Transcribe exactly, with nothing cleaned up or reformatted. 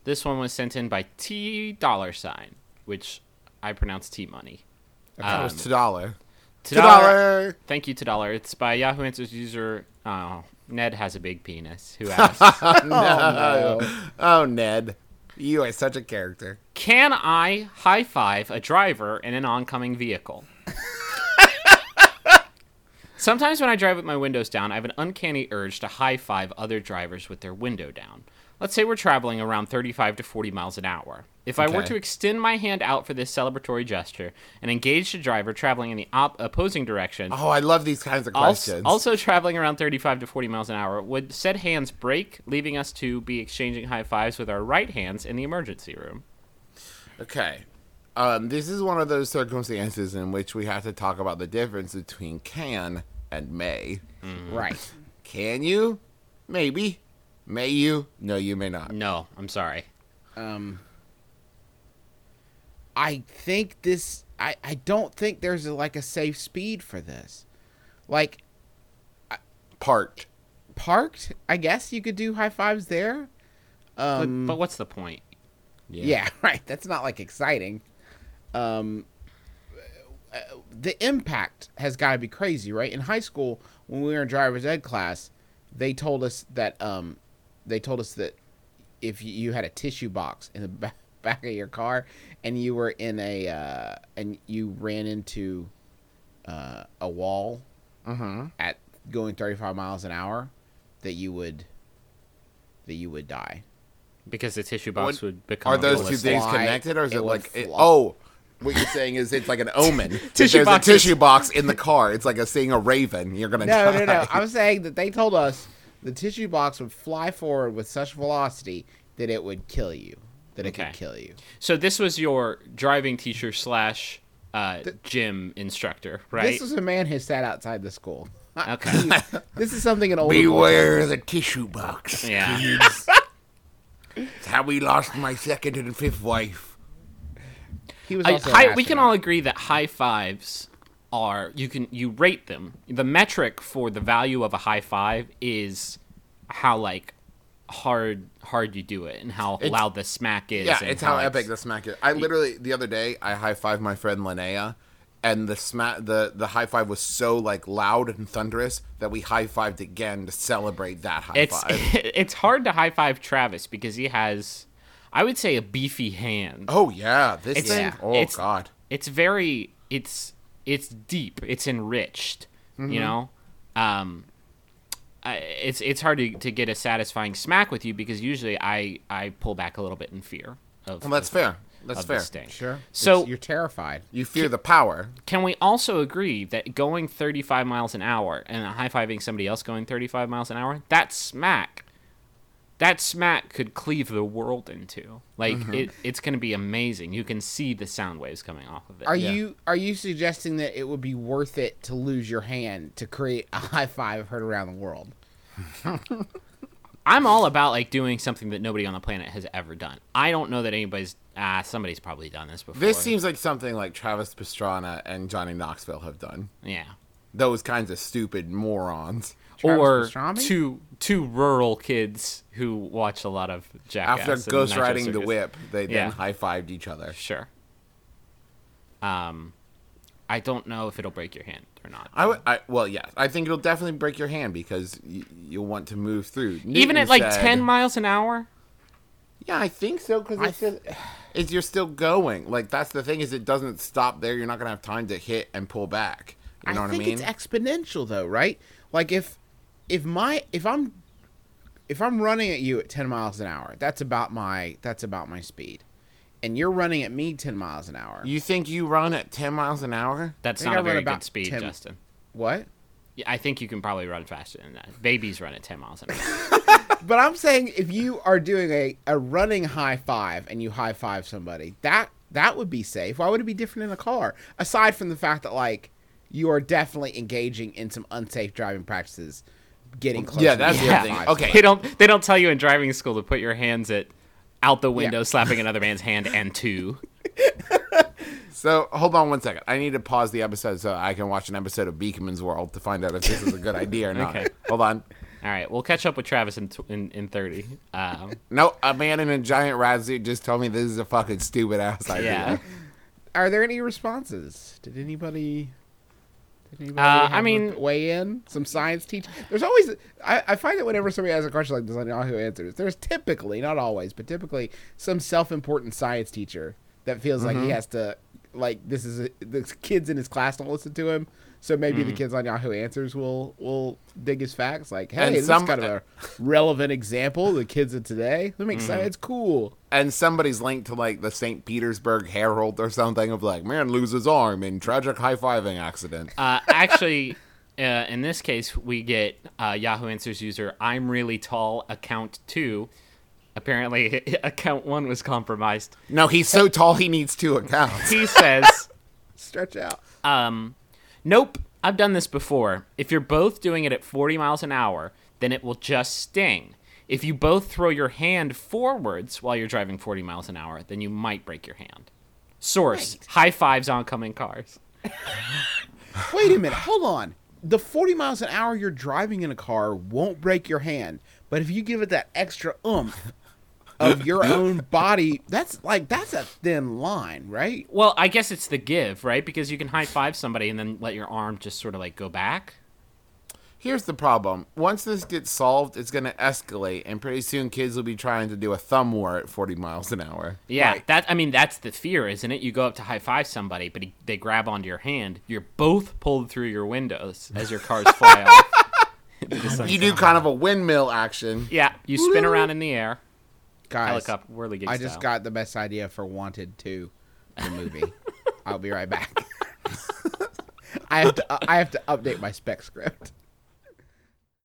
This one was sent in by T dollar sign, which I pronounce T money. That Um, was two dollar. T dollar. Thank you, T dollar. It's by Yahoo Answers user. Oh, Ned has a big penis. Who asks? Oh, no. Oh, Ned. You are such a character. Can I high five a driver in an oncoming vehicle? Sometimes when I drive with my windows down, I have an uncanny urge to high five other drivers with their window down. Let's say we're traveling around thirty-five to forty miles an hour. If I Okay. were to extend my hand out for this celebratory gesture and engage the driver traveling in the op- opposing direction, Oh, I love these kinds of also, questions. also traveling around thirty-five to forty miles an hour, would said hands break, leaving us to be exchanging high fives with our right hands in the emergency room? Okay. Um, this is one of those circumstances in which we have to talk about the difference between can and may. Right. Can you? Maybe. May you? No, you may not. No, I'm sorry. Um, I think this. I, I don't think there's a, like a safe speed for this. Like Parked. parked, I guess you could do high fives there. But, Um, but what's the point? yeah. right. That's not like exciting. Um, uh, the impact has got to be crazy, right? In high school, when we were in driver's ed class, they told us that um, they told us that if you had a tissue box in the back, back of your car and you were in a uh, and you ran into uh, a wall Mm-hmm. at going thirty-five miles an hour, that you would that you would die. Because the tissue box What- would become Are a those ballistic. two things Fly, connected, or is it it, would like... It, fly. oh, what you're saying is it's like an omen. If Tissue there's boxes. a tissue box in the car. It's like a seeing a raven. You're going to No, die. no, no. I'm saying that they told us the tissue box would fly forward with such velocity that it would kill you. That it Okay. could kill you. So this was your driving teacher slash uh, gym instructor, right? This was a man who sat outside the school. Okay. He- this is something an older boy- Beware the tissue box. Yeah. kids. It's how we lost my second and fifth wife. He was I, also an high, we can astronaut. all agree that high fives are you can you rate them. The metric for the value of a high five is how like hard hard you do it and how It's- loud the smack is. Yeah, and it's how it's- epic the smack is. I literally the other day I high fived my friend Linnea, and the smack the the high five was so like loud and thunderous that we high fived again to celebrate that high It's five. it's hard to high five Travis because he has, I would say, a beefy hand. Oh yeah, this It's- thing. Yeah. Oh it's- god. It's very it's it's deep. It's enriched. Mm-hmm. You know, um, I, it's it's hard to, to get a satisfying smack with you because usually I I pull back a little bit in fear of. Well, that's of- fair. That's of fair. the sting. Sure. So- It's- you're terrified. You fear the power. Can we also agree that going thirty-five miles an hour and high fiving somebody else going thirty-five miles an hour, that smack, that smack could cleave the world in two. Like Mm-hmm. it, it's going to be amazing. You can see the sound waves coming off of it. Are Yeah. you are you suggesting that it would be worth it to lose your hand to create a high five heard around the world? I'm all about like doing something that nobody on the planet has ever done. I don't know that anybody's ah somebody's probably done this before. This seems like something like Travis Pastrana and Johnny Knoxville have done. yeah. Those kinds of stupid morons. Travis Or Pastrana? two two rural kids who watch a lot of Jackass. After and ghost Nitro riding the Circus. whip, they Yeah. then high fived each other. Sure. Um, I don't know if it'll break your hand or not. I would, I, well, yes. I think it'll definitely break your hand because y- you'll want to move through. Even Newton at like said- ten miles an hour. Yeah, I think so because I it's, still- it's you're still going. Like that's the thing is it doesn't stop there. You're not gonna have time to hit and pull back. You know I what think I mean? it's exponential though, right? Like if if my if I'm if I'm running at you at ten miles an hour, that's about my that's about my speed. And you're running at me ten miles an hour. You think you run at ten miles an hour? That's I think not I a run very about good speed, ten Justin. What? Yeah, I think you can probably run faster than that. Babies run at ten miles an hour. But I'm saying if you are doing a, a running high five and you high five somebody, that that would be safe. Why would it be different in a car? Aside from the fact that like you are definitely engaging in some unsafe driving practices, getting close. yeah, to that's the the high other thing. fives. Okay. They don't. They don't tell you in driving school to put your hands at out the window, Yeah. slapping another man's hand, and two. So hold on one second. I need to pause the episode so I can watch an episode of Beekman's World to find out if this is a good idea or not. Okay. Hold on. All right, we'll catch up with Travis in tw- in, in thirty. Um, No, a man in a giant rat suit just told me this is a fucking stupid ass idea. yeah. Are there any responses? Did anybody? Did anybody Uh, have I a mean- weigh in? Some science teach. There's always. I, I find that whenever somebody has a question like this on Yahoo Answers, there's typically, not always, but typically some self-important science teacher that feels like he has to, like this is a, the kids in his class don't listen to him, so maybe the kids on Yahoo Answers will will dig his facts. Like, hey, And this some- is kind of a relevant example. The kids of today, that makes science cool. And somebody's linked to like the Saint Petersburg Herald or something of like, man loses arm in tragic high-fiving accident. Uh, actually, uh, in this case, we get uh, Yahoo Answers user I'm really tall account two. Apparently, account one was compromised. No, he's so tall he needs two accounts. He says, Stretch out. um, "Nope, I've done this before. If you're both doing it at forty miles an hour, then it will just sting. If you both throw your hand forwards while you're driving forty miles an hour, then you might break your hand." Source: Right. High fives oncoming cars. Wait a minute. Hold on. The forty miles an hour you're driving in a car won't break your hand, but if you give it that extra oomph of your own body, that's like that's a thin line, right? Well, I guess it's the give, right? Because you can high five somebody and then let your arm just sort of like go back. Here's the problem. Once this gets solved, it's going to escalate, and pretty soon kids will be trying to do a thumb war at forty miles an hour. Yeah, Right. that I mean that's the fear, isn't it? You go up to high five somebody, but he, they grab onto your hand. You're both pulled through your windows as your cars fly off. into the sunset. You do kind of a windmill action. Yeah, you spin around in the air, Guys, helicopter whirligig I just style. got the best idea for Wanted two, the movie. I'll be right back. I have to I have to update my spec script.